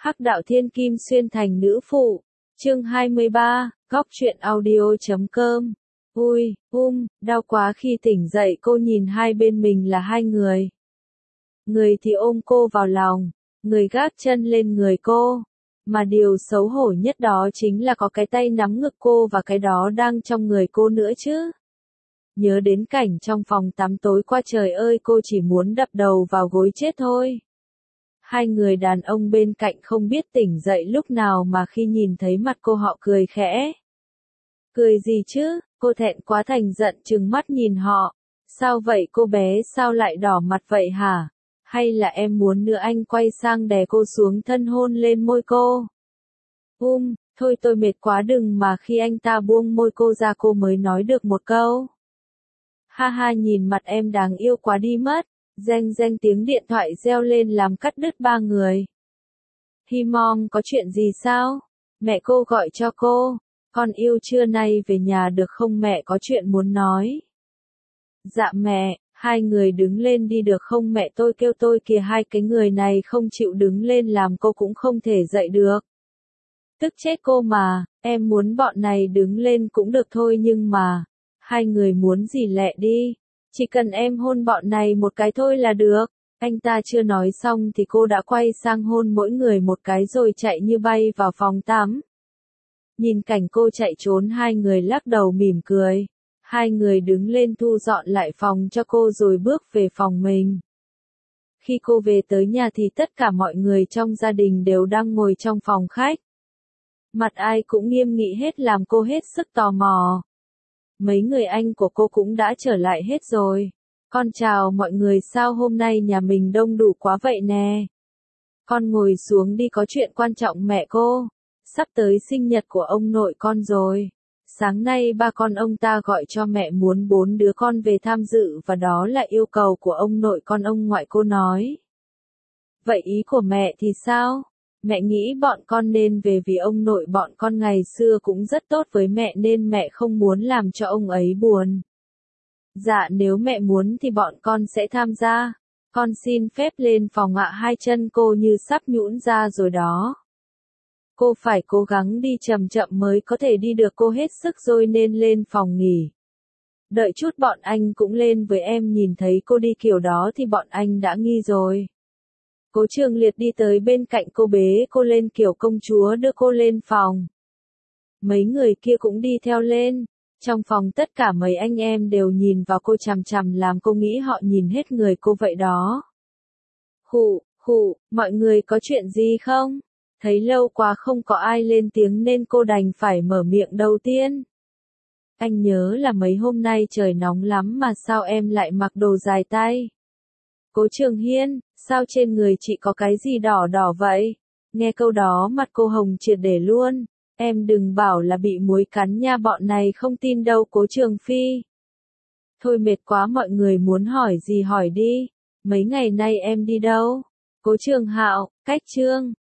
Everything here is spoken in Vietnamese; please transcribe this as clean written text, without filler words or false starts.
Hắc đạo thiên kim xuyên thành nữ phụ. Chương 23, góc truyện audio.com. Ui, đau quá khi tỉnh dậy cô nhìn hai bên mình là hai người. Người thì ôm cô vào lòng, người gác chân lên người cô. Mà điều xấu hổ nhất đó chính là có cái tay nắm ngực cô và cái đó đang trong người cô nữa chứ. Nhớ đến cảnh trong phòng tắm tối qua, trời ơi, cô chỉ muốn đập đầu vào gối chết thôi. Hai người đàn ông bên cạnh không biết tỉnh dậy lúc nào mà khi nhìn thấy mặt cô họ cười khẽ. Cười gì chứ, cô thẹn quá thành giận trừng mắt nhìn họ. Sao vậy cô bé, sao lại đỏ mặt vậy hả? Hay là em muốn nữa? Anh quay sang đè cô xuống thân hôn lên môi cô. Thôi tôi mệt quá, đừng, mà khi anh ta buông môi cô ra cô mới nói được một câu. Ha ha, nhìn mặt em đáng yêu quá đi mất. Reng reng tiếng điện thoại reo lên làm cắt đứt ba người. Hi Mom, có chuyện gì sao? Mẹ cô gọi cho cô. Con yêu trưa nay về nhà được không mẹ, có chuyện muốn nói. Dạ mẹ. Hai người đứng lên đi được không mẹ, tôi kêu tôi kìa, hai cái người này không chịu đứng lên làm cô cũng không thể dậy được. Tức chết cô mà, em muốn bọn này đứng lên cũng được thôi nhưng mà, hai người muốn gì lẹ đi, chỉ cần em hôn bọn này một cái thôi là được. Anh ta chưa nói xong thì cô đã quay sang hôn mỗi người một cái rồi chạy như bay vào phòng tắm. Nhìn cảnh cô chạy trốn, hai người lắc đầu mỉm cười. Hai người đứng lên thu dọn lại phòng cho cô rồi bước về phòng mình. Khi cô về tới nhà thì tất cả mọi người trong gia đình đều đang ngồi trong phòng khách. Mặt ai cũng nghiêm nghị hết làm cô hết sức tò mò. Mấy người anh của cô cũng đã trở lại hết rồi. Con chào mọi người, sao hôm nay nhà mình đông đủ quá vậy nè? Con ngồi xuống đi, có chuyện quan trọng mẹ cô. Sắp tới sinh nhật của ông nội con rồi. Sáng nay ba con ông ta gọi cho mẹ muốn 4 đứa con về tham dự và đó là yêu cầu của ông nội con, ông ngoại cô nói. Vậy ý của mẹ thì sao? Mẹ nghĩ bọn con nên về vì ông nội bọn con ngày xưa cũng rất tốt với mẹ nên mẹ không muốn làm cho ông ấy buồn. Dạ nếu mẹ muốn thì bọn con sẽ tham gia. Con xin phép lên phòng ạ. Hai chân cô như sắp nhũn ra rồi đó. Cô phải cố gắng đi chậm chậm mới có thể đi được, cô hết sức rồi nên lên phòng nghỉ. Đợi chút bọn anh cũng lên với em, nhìn thấy cô đi kiểu đó thì bọn anh đã nghi rồi. Cố Trường Liệt đi tới bên cạnh cô bế cô lên kiểu công chúa đưa cô lên phòng. Mấy người kia cũng đi theo lên. Trong phòng tất cả mấy anh em đều nhìn vào cô chằm chằm làm cô nghĩ họ nhìn hết người cô vậy đó. Mọi người có chuyện gì không? Thấy lâu quá không có ai lên tiếng nên cô đành phải mở miệng đầu tiên. Anh nhớ là mấy hôm nay trời nóng lắm mà sao em lại mặc đồ dài tay? Cố Trường Hiên, sao trên người chị có cái gì đỏ đỏ vậy? Nghe câu đó mặt cô hồng triệt để luôn. Em đừng bảo là bị muỗi cắn nha, bọn này không tin đâu Cố Trường Phi. Thôi mệt quá, mọi người muốn hỏi gì hỏi đi. Mấy ngày nay em đi đâu? Cố Trường Hạo, cách Trương.